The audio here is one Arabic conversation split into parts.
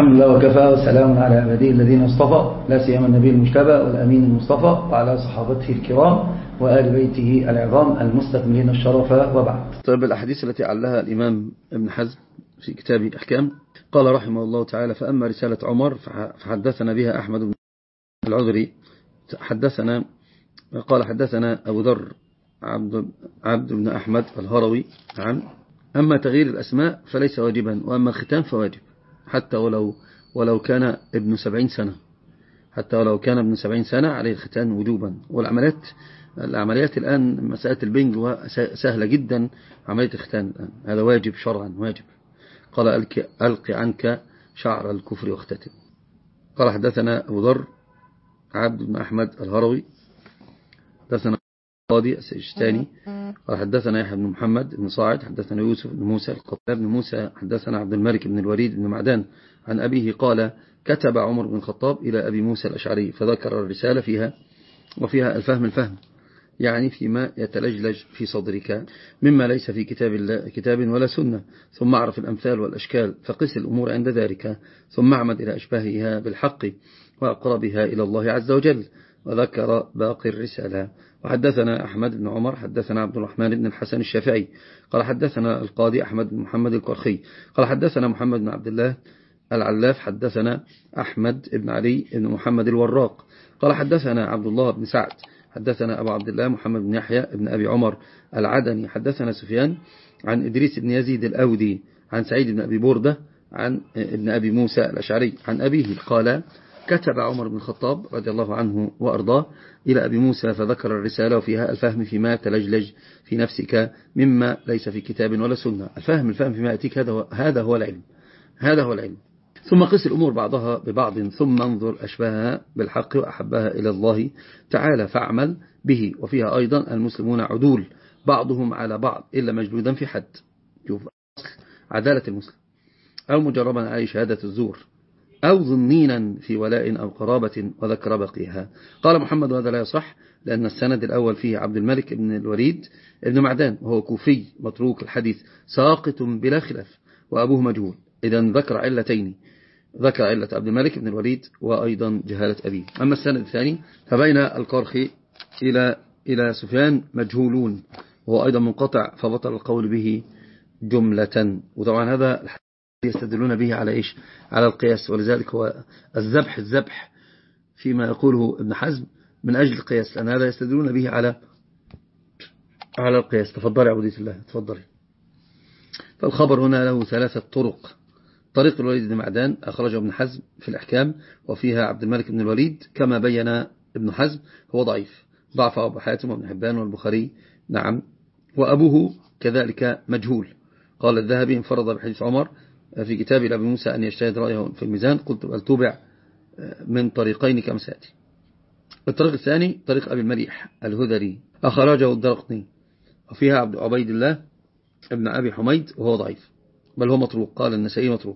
الحمد لله وكفى، وسلام على عباده الذين اصطفى، لا سيما النبي المجتبى والأمين المصطفى وعلى صحابته الكرام وآل بيته العظام المستكملين الشرف، وبعد. طيب، الأحاديث التي علها الإمام ابن حزم في كتابه الأحكام قال رحمه الله تعالى: فأما رسالة عمر فحدثنا بها أحمد بن العذري قال حدثنا أبو ذر عبد بن أحمد الهروي. نعم. أما تغيير الأسماء فليس واجبا، وأما الختان فواجب، حتى ولو كان ابن 70 سنة، حتى ولو كان ابن 70 سنة عليه الختان وجوبا. والعمليات الآن مسألة البنج سهلة جدا، عملية الختان الآن هذا واجب شرعا، واجب. قال: ألق عنك شعر الكفر واختتن. قال حدثنا أبو ذر عبد بن أحمد الهروي، حدثنا القاضي السجستاني قال حدثنا يحيى بن محمد بن صاعد، حدثنا يوسف بن موسى القطان بن موسى، حدثنا عبد الملك بن الوليد بن معدان عن أبيه قال: كتب عمر بن الخطاب إلى أبي موسى الأشعري فذكر الرسالة وفيها الفهم، يعني فيما يتلجلج في صدرك مما ليس في كتاب ولا سنة، ثم اعرف الأمثال والأشكال فقس الأمور عند ذلك، ثم اعمد إلى أشباهها بالحق وأقربها إلى الله عز وجل. وذكر باقي الرسالة. وحدثنا أحمد بن عمر حدثنا عبد الرحمن بن الحسن الشافعي قال حدثنا القاضي أحمد بن محمد الكرخي قال حدثنا محمد بن عبد الله العلاف حدثنا أحمد بن علي بن محمد الوراق قال حدثنا عبد الله بن سعد حدثنا أبو عبد الله محمد بن يحيى بن أبي عمر العدني حدثنا سفيان عن إدريس بن يزيد الأودي عن سعيد بن أبي بردة عن ابن أبي موسى الأشعري عن أبيه قال: كتب عمر بن الخطاب رضي الله عنه وأرضاه إلى أبي موسى فذكر الرسالة وفيها الفهم فيما تلجلج في نفسك مما ليس في كتاب ولا سنة. الفهم فيما يأتيك، هذا هو العلم. ثم قس الأمور بعضها ببعض، ثم انظر أشباهها بالحق وأحبها إلى الله تعالى فاعمل به. وفيها أيضا المسلمون عدول بعضهم على بعض إلا مجلودا في حد، شوف عدالة المسلم، أو مجربا على شهادة الزور، أو ظنينا في ولاء أو قرابة، وذكر بقيها. قال محمد: وهذا لا يصح، لأن السند الأول فيه عبد الملك بن الوليد ابن معدان وهو كوفي متروك الحديث ساقط بلا خلاف، وأبوه مجهول. إذن ذكر علتين، ذكر علة عبد الملك بن الوليد وأيضا جهالة أبيه. أما السند الثاني فبين القرخي إلى سفيان مجهولون، وهو أيضا منقطع، فبطل القول به جملة. وطبعا هذا يستدلون به على إيش؟ على القياس. ولذلك هو الذبح فيما يقوله ابن حزم من أجل القياس، لأن هذا يستدلون به على القياس. تفضلي عبودية الله، تفضلي. فالخبر هنا له 3 طرق. طريق الوليد بن معدان أخرجه ابن حزم في الأحكام، وفيها عبد الملك بن الوليد كما بين ابن حزم هو ضعيف، ضعف أبو حاتم وابن حبان والبخاري. نعم. وأبوه كذلك مجهول. قال الذهبي: انفرد بحديث عمر في كتاب أبي موسى أن يجتهد رأيه في الميزان، قلت بل توبع من طريقين كما سيأتي. الطريق الثاني طريق أبي المليح الهذري أخرجه الدرقطني، وفيها عبيد الله ابن أبي حميد وهو ضعيف، بل هو متروك. قال النسائي متروك.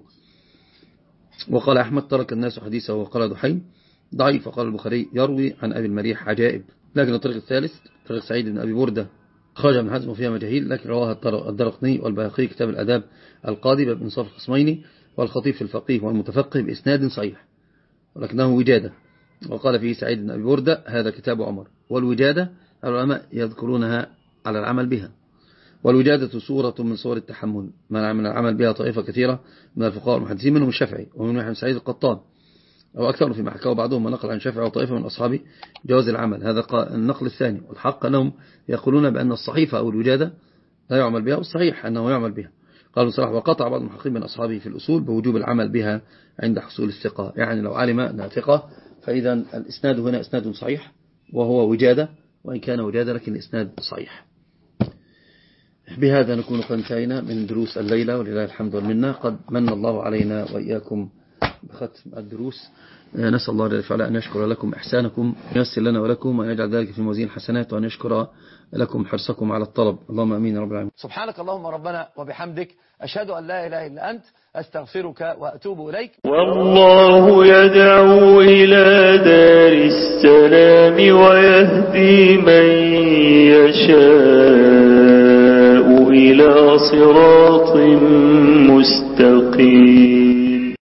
وقال أحمد: ترك الناس حديثه. وقال دحيم ضعيف. وقال البخاري: يروي عن أبي المليح عجائب. لكن الطريق الثالث طريق سعيد بن أبي بردة خرج من حزم وفيها مجاهيل، لكن رواها الدرقطني والبيهقي كتاب الأداب القاضي باب انصاف الخصمين، والخطيب في الفقيه والمتفقه بإسناد صحيح، ولكنه وجادة. وقال فيه سعيد بن أبي بردة: هذا كتاب عمر. والوجادة العلماء يذكرونها على العمل بها، والوجادة صورة من صور التحمل، منع من العمل بها طائفة كثيرة من الفقهاء والمحدثين، منهم الشافعي ومن يحيى بن سعيد القطان، أو أكثر فيما حكاه بعضهم ونقل عن الشافعي وطائفة من أصحابه جواز العمل. هذا النقل الثاني. والحق أنهم يقولون بأن الصحيفة أو الوجادة لا يعمل بها، والصحيح أنه يعمل بها. قالوا صراحة: وقطع بعض المحققين من أصحابه في الأصول بوجوب العمل بها عند حصول الثقة، يعني لو علم أنها ثقة فإذا الإسناد هنا إسناد صحيح وهو وجادة، وإن كان وجادة لكن الإسناد صحيح. بهذا نكون قد انتهينا من دروس الليلة، ولله الحمد والمنة. قد من الله علينا وإياكم بختم الدروس. نسأل الله جل وعلا أن يشكر لكم إحسانكم، ييسر لنا ولكم، وأن يجعل ذلك في موازين حسنات، وأن يشكر لكم حرصكم على الطلب. اللهم أمين يا رب العالمين. سبحانك اللهم ربنا وبحمدك، أشهد أن لا إله إلا أنت، أستغفرك وأتوب إليك. والله يدعو إلى دار السلام ويهدي من يشاء إلى صراط مستقيم.